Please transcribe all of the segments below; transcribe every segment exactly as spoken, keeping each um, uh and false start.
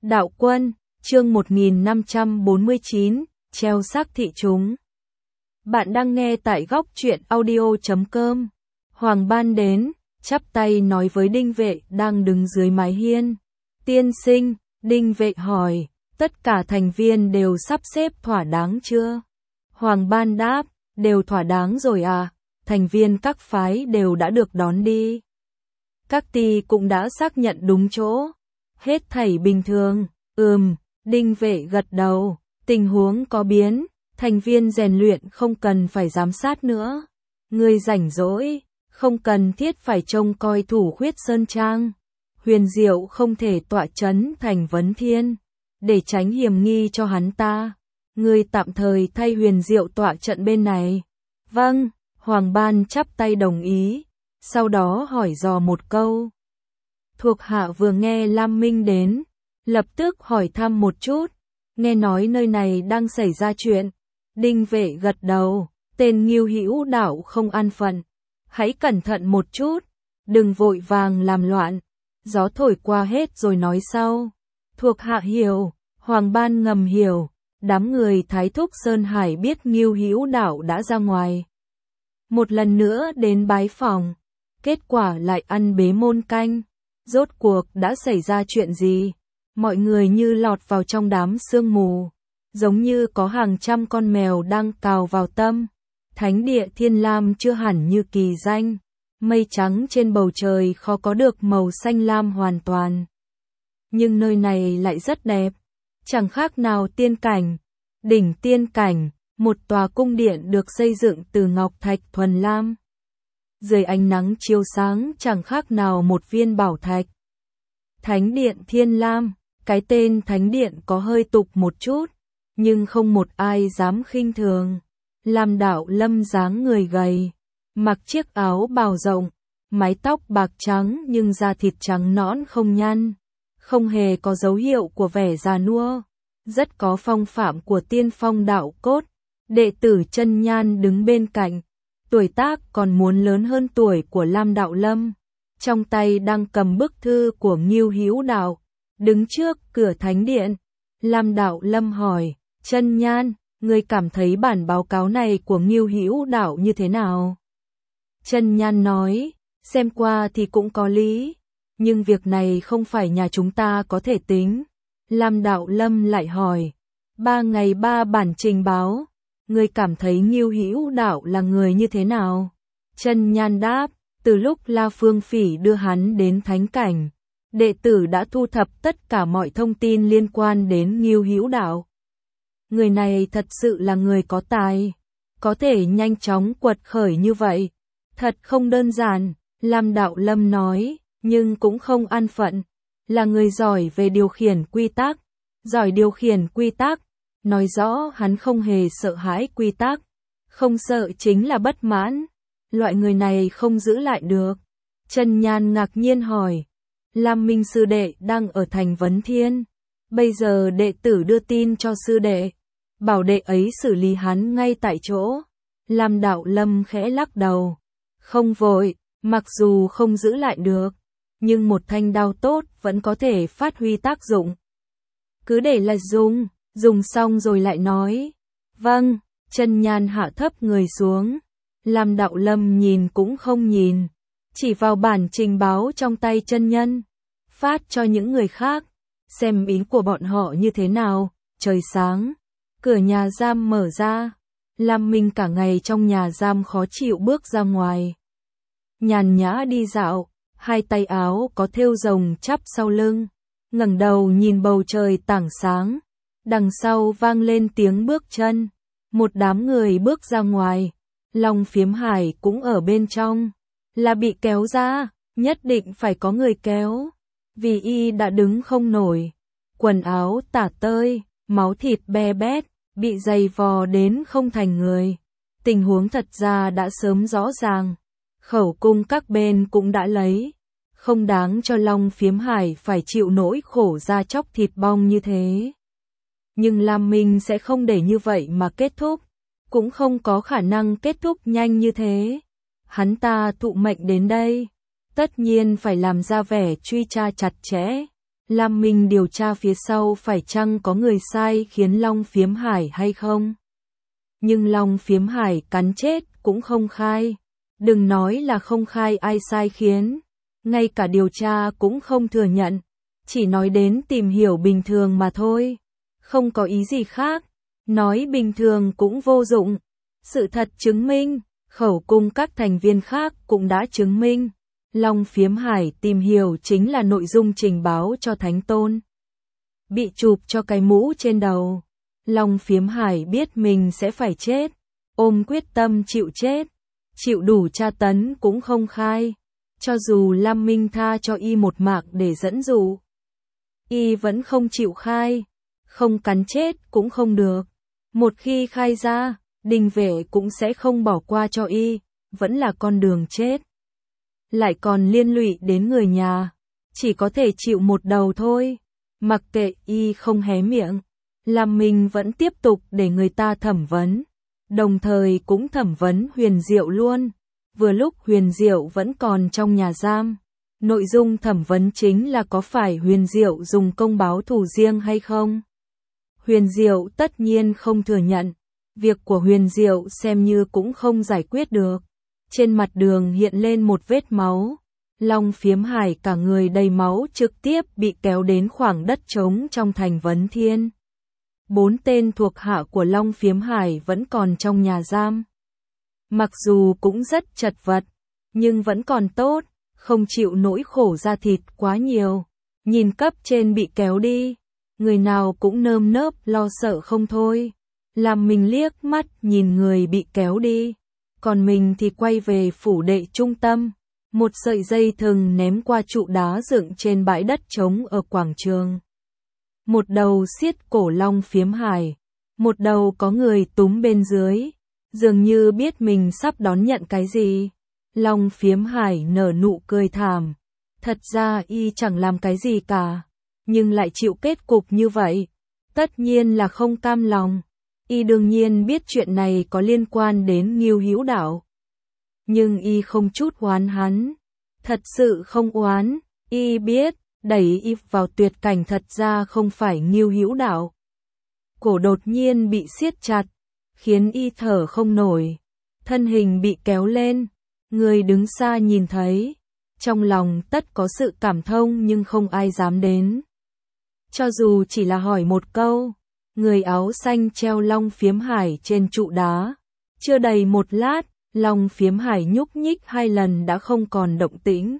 Đạo Quân, chương một nghìn năm trăm bốn mươi chín, treo xác thị chúng. Bạn đang nghe tại góc truyện audio chấm com. Hoàng Ban đến, chắp tay nói với Đinh Vệ đang đứng dưới mái hiên. Tiên sinh, Đinh Vệ hỏi, tất cả thành viên đều sắp xếp thỏa đáng chưa? Hoàng Ban đáp, đều thỏa đáng rồi à, thành viên các phái đều đã được đón đi. Các ty cũng đã xác nhận đúng chỗ. Hết thảy bình thường. Ừm, Đinh Vệ gật đầu, tình huống có biến, thành viên rèn luyện không cần phải giám sát nữa. Người rảnh rỗi, không cần thiết phải trông coi thủ khuyết sơn trang. Huyền Diệu không thể tọa chấn thành vấn thiên, để tránh hiểm nghi cho hắn ta. Người tạm thời thay Huyền Diệu tọa trận bên này. Vâng, Hoàng Ban chắp tay đồng ý, sau đó hỏi dò một câu. Thuộc hạ vừa nghe Lam Minh đến, lập tức hỏi thăm một chút, nghe nói nơi này đang xảy ra chuyện. Đinh Vệ gật đầu, tên Ngưu Hữu Đạo không an phận, hãy cẩn thận một chút, đừng vội vàng làm loạn, gió thổi qua hết rồi nói sau. Thuộc hạ hiểu, Hoàng Ban ngầm hiểu, đám người Thái Thúc Sơn Hải biết Ngưu Hữu Đạo đã ra ngoài. Một lần nữa đến bái phòng, kết quả lại ăn bế môn canh. Rốt cuộc đã xảy ra chuyện gì? Mọi người như lọt vào trong đám sương mù, giống như có hàng trăm con mèo đang cào vào tâm. Thánh địa Thiên Lam chưa hẳn như kỳ danh, mây trắng trên bầu trời khó có được màu xanh lam hoàn toàn. Nhưng nơi này lại rất đẹp, chẳng khác nào tiên cảnh. Đỉnh tiên cảnh, một tòa cung điện được xây dựng từ ngọc thạch thuần lam. Dưới ánh nắng chiếu sáng chẳng khác nào một viên bảo thạch. Thánh điện Thiên Lam, cái tên thánh điện có hơi tục một chút, nhưng không một ai dám khinh thường. Lam Đạo Lâm dáng người gầy, mặc chiếc áo bào rộng, mái tóc bạc trắng nhưng da thịt trắng nõn không nhăn, không hề có dấu hiệu của vẻ già nua, rất có phong phạm của tiên phong đạo cốt. Đệ tử Chân Nhan đứng bên cạnh, tuổi tác còn muốn lớn hơn tuổi của Lam Đạo Lâm, trong tay đang cầm bức thư của Ngưu Hữu Đạo, đứng trước cửa thánh điện. Lam Đạo Lâm hỏi, Chân Nhan, ngươi cảm thấy bản báo cáo này của Ngưu Hữu Đạo như thế nào? Chân Nhan nói, xem qua thì cũng có lý, nhưng việc này không phải nhà chúng ta có thể tính. Lam Đạo Lâm lại hỏi, ba ngày ba bản trình báo, ngươi cảm thấy Ngưu Hữu Đạo là người như thế nào? Chân Nhan đáp, từ lúc La Phương Phỉ đưa hắn đến thánh cảnh, đệ tử đã thu thập tất cả mọi thông tin liên quan đến Ngưu Hữu Đạo. Người này thật sự là người có tài, có thể nhanh chóng quật khởi như vậy, thật không đơn giản. Lam Đạo Lâm nói, nhưng cũng không an phận, là người giỏi về điều khiển quy tắc, giỏi điều khiển quy tắc, nói rõ hắn không hề sợ hãi quy tắc, không sợ chính là bất mãn. Loại người này không giữ lại được. Chân Nhan ngạc nhiên hỏi, Lam Minh sư đệ đang ở thành Vấn Thiên, bây giờ đệ tử đưa tin cho sư đệ, bảo đệ ấy xử lý hắn ngay tại chỗ. Lam Đạo Lâm khẽ lắc đầu, không vội, mặc dù không giữ lại được, nhưng một thanh đao tốt vẫn có thể phát huy tác dụng. Cứ để là dùng, dùng xong rồi lại nói. Vâng. Chân Nhan hạ thấp người xuống. Lam Đạo Lâm nhìn cũng không nhìn, chỉ vào bản trình báo trong tay chân nhân, phát cho những người khác, xem ý của bọn họ như thế nào. Trời sáng, cửa nhà giam mở ra, Lam Minh cả ngày trong nhà giam khó chịu bước ra ngoài. Nhàn nhã đi dạo, hai tay áo có thêu rồng chắp sau lưng, ngẩng đầu nhìn bầu trời tảng sáng, đằng sau vang lên tiếng bước chân, một đám người bước ra ngoài. Long Phiếm Hải cũng ở bên trong, là bị kéo ra, nhất định phải có người kéo, vì y đã đứng không nổi, quần áo tả tơi, máu thịt be bét, bị dày vò đến không thành người. Tình huống thật ra đã sớm rõ ràng, khẩu cung các bên cũng đã lấy, không đáng cho Long Phiếm Hải phải chịu nỗi khổ da chóc thịt bong như thế. Nhưng Lam Minh sẽ không để như vậy mà kết thúc, cũng không có khả năng kết thúc nhanh như thế. Hắn ta thụ mệnh đến đây, tất nhiên phải làm ra vẻ truy tra chặt chẽ, Lam Minh điều tra phía sau phải chăng có người sai khiến Long Phiếm Hải hay không. Nhưng Long Phiếm Hải cắn chết cũng không khai. Đừng nói là không khai ai sai khiến. Ngay cả điều tra cũng không thừa nhận. Chỉ nói đến tìm hiểu bình thường mà thôi. Không có ý gì khác. Nói bình thường cũng vô dụng. Sự thật chứng minh, khẩu cung các thành viên khác cũng đã chứng minh. Long Phiếm Hải tìm hiểu chính là nội dung trình báo cho Thánh Tôn. Bị chụp cho cái mũ trên đầu. Long Phiếm Hải biết mình sẽ phải chết. Ôm quyết tâm chịu chết. Chịu đủ tra tấn cũng không khai. Cho dù Lam Minh tha cho y một mạng để dẫn dụ. Y vẫn không chịu khai. Không cắn chết cũng không được. Một khi khai ra, Đinh Vệ cũng sẽ không bỏ qua cho y. Vẫn là con đường chết. Lại còn liên lụy đến người nhà. Chỉ có thể chịu một đầu thôi. Mặc kệ y không hé miệng. Lam Minh vẫn tiếp tục để người ta thẩm vấn. Đồng thời cũng thẩm vấn Huyền Diệu luôn. Vừa lúc Huyền Diệu vẫn còn trong nhà giam. Nội dung thẩm vấn chính là có phải Huyền Diệu dùng công báo thù riêng hay không. Huyền Diệu tất nhiên không thừa nhận. Việc của Huyền Diệu xem như cũng không giải quyết được. Trên mặt đường hiện lên một vết máu. Long Phiếm Hải cả người đầy máu trực tiếp bị kéo đến khoảng đất trống trong thành Vấn Thiên. Bốn tên thuộc hạ của Long Phiếm Hải vẫn còn trong nhà giam. Mặc dù cũng rất chật vật, nhưng vẫn còn tốt, không chịu nỗi khổ da thịt quá nhiều. Nhìn cấp trên bị kéo đi, người nào cũng nơm nớp lo sợ không thôi. Làm mình liếc mắt nhìn người bị kéo đi, còn mình thì quay về phủ đệ trung tâm. Một sợi dây thừng ném qua trụ đá dựng trên bãi đất trống ở quảng trường. Một đầu siết cổ Long Phiếm Hải, một đầu có người túm bên dưới, dường như biết mình sắp đón nhận cái gì. Long Phiếm Hải nở nụ cười thảm. Thật ra y chẳng làm cái gì cả, nhưng lại chịu kết cục như vậy. Tất nhiên là không cam lòng. Y đương nhiên biết chuyện này có liên quan đến Ngưu Hữu Đạo. Nhưng y không chút oán hắn. Thật sự không oán. Y biết, đẩy y vào tuyệt cảnh thật ra không phải Ngưu Hữu Đạo. Cổ đột nhiên bị siết chặt, khiến y thở không nổi. Thân hình bị kéo lên. Người đứng xa nhìn thấy. Trong lòng tất có sự cảm thông nhưng không ai dám đến. Cho dù chỉ là hỏi một câu. Người áo xanh treo Long Phiếm Hải trên trụ đá. Chưa đầy một lát, Long Phiếm Hải nhúc nhích hai lần đã không còn động tĩnh.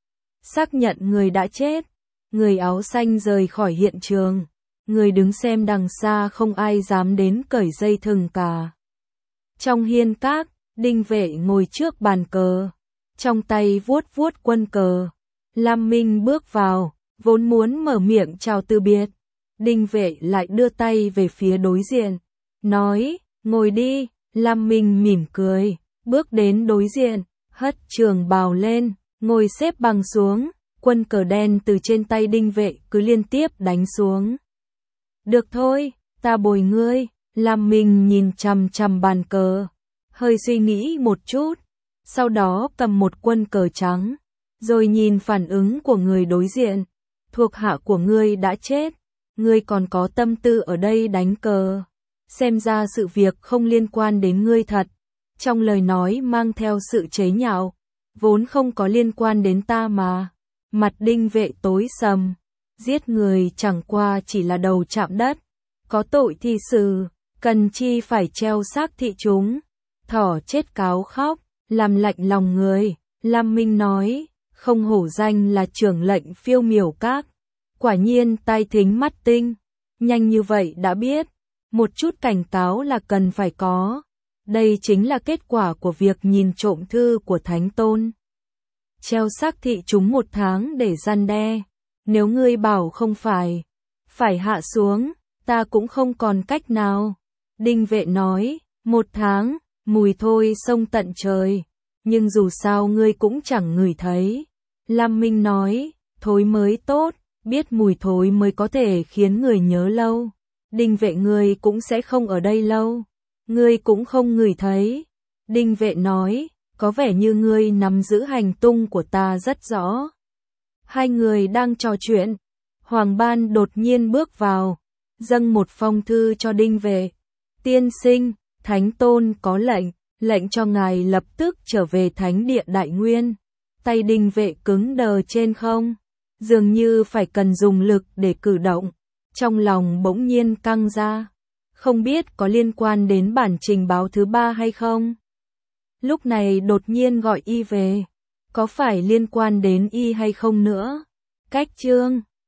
Xác nhận người đã chết. Người áo xanh rời khỏi hiện trường. Người đứng xem đằng xa không ai dám đến cởi dây thừng cả. Trong hiên các, Đinh Vệ ngồi trước bàn cờ. Trong tay vuốt vuốt quân cờ. Lam Minh bước vào, vốn muốn mở miệng chào từ biệt. Đinh Vệ lại đưa tay về phía đối diện. Nói, ngồi đi. Lam Minh mỉm cười, bước đến đối diện, hất trường bào lên, ngồi xếp bằng xuống. Quân cờ đen từ trên tay Đinh Vệ cứ liên tiếp đánh xuống. Được thôi, ta bồi ngươi. Lam Minh nhìn chằm chằm bàn cờ, hơi suy nghĩ một chút, sau đó cầm một quân cờ trắng, rồi nhìn phản ứng của người đối diện. Thuộc hạ của ngươi đã chết, ngươi còn có tâm tư ở đây đánh cờ. Xem ra sự việc không liên quan đến ngươi thật. Trong lời nói mang theo sự chế nhạo, vốn không có liên quan đến ta mà. Mặt Đinh Vệ tối sầm, giết người chẳng qua chỉ là đầu chạm đất. Có tội thì xử, cần chi phải treo xác thị chúng. Thỏ chết cáo khóc, làm lạnh lòng người. Lam Minh nói, không hổ danh là trưởng lệnh Phiêu Miểu Các. Quả nhiên tai thính mắt tinh, nhanh như vậy đã biết. Một chút cảnh cáo là cần phải có. Đây chính là kết quả của việc nhìn trộm thư của Thánh Tôn. Treo xác thị chúng một tháng để răn đe. Nếu ngươi bảo không phải, phải hạ xuống, ta cũng không còn cách nào. Đinh Vệ nói, một tháng, mùi thôi sông tận trời. Nhưng dù sao ngươi cũng chẳng ngửi thấy. Lam Minh nói, thối mới tốt, biết mùi thối mới có thể khiến người nhớ lâu. Đinh Vệ ngươi cũng sẽ không ở đây lâu. Ngươi cũng không ngửi thấy. Đinh Vệ nói, có vẻ như ngươi nắm giữ hành tung của ta rất rõ. Hai người đang trò chuyện. Hoàng Ban đột nhiên bước vào, dâng một phong thư cho Đinh Vệ. Tiên sinh, Thánh Tôn có lệnh, lệnh cho ngài lập tức trở về Thánh địa Đại Nguyên. Tay Đinh Vệ cứng đờ trên không, dường như phải cần dùng lực để cử động. Trong lòng bỗng nhiên căng ra, không biết có liên quan đến bản trình báo thứ ba hay không. Lúc này đột nhiên gọi y về, có phải liên quan đến y hay không nữa? Cách chương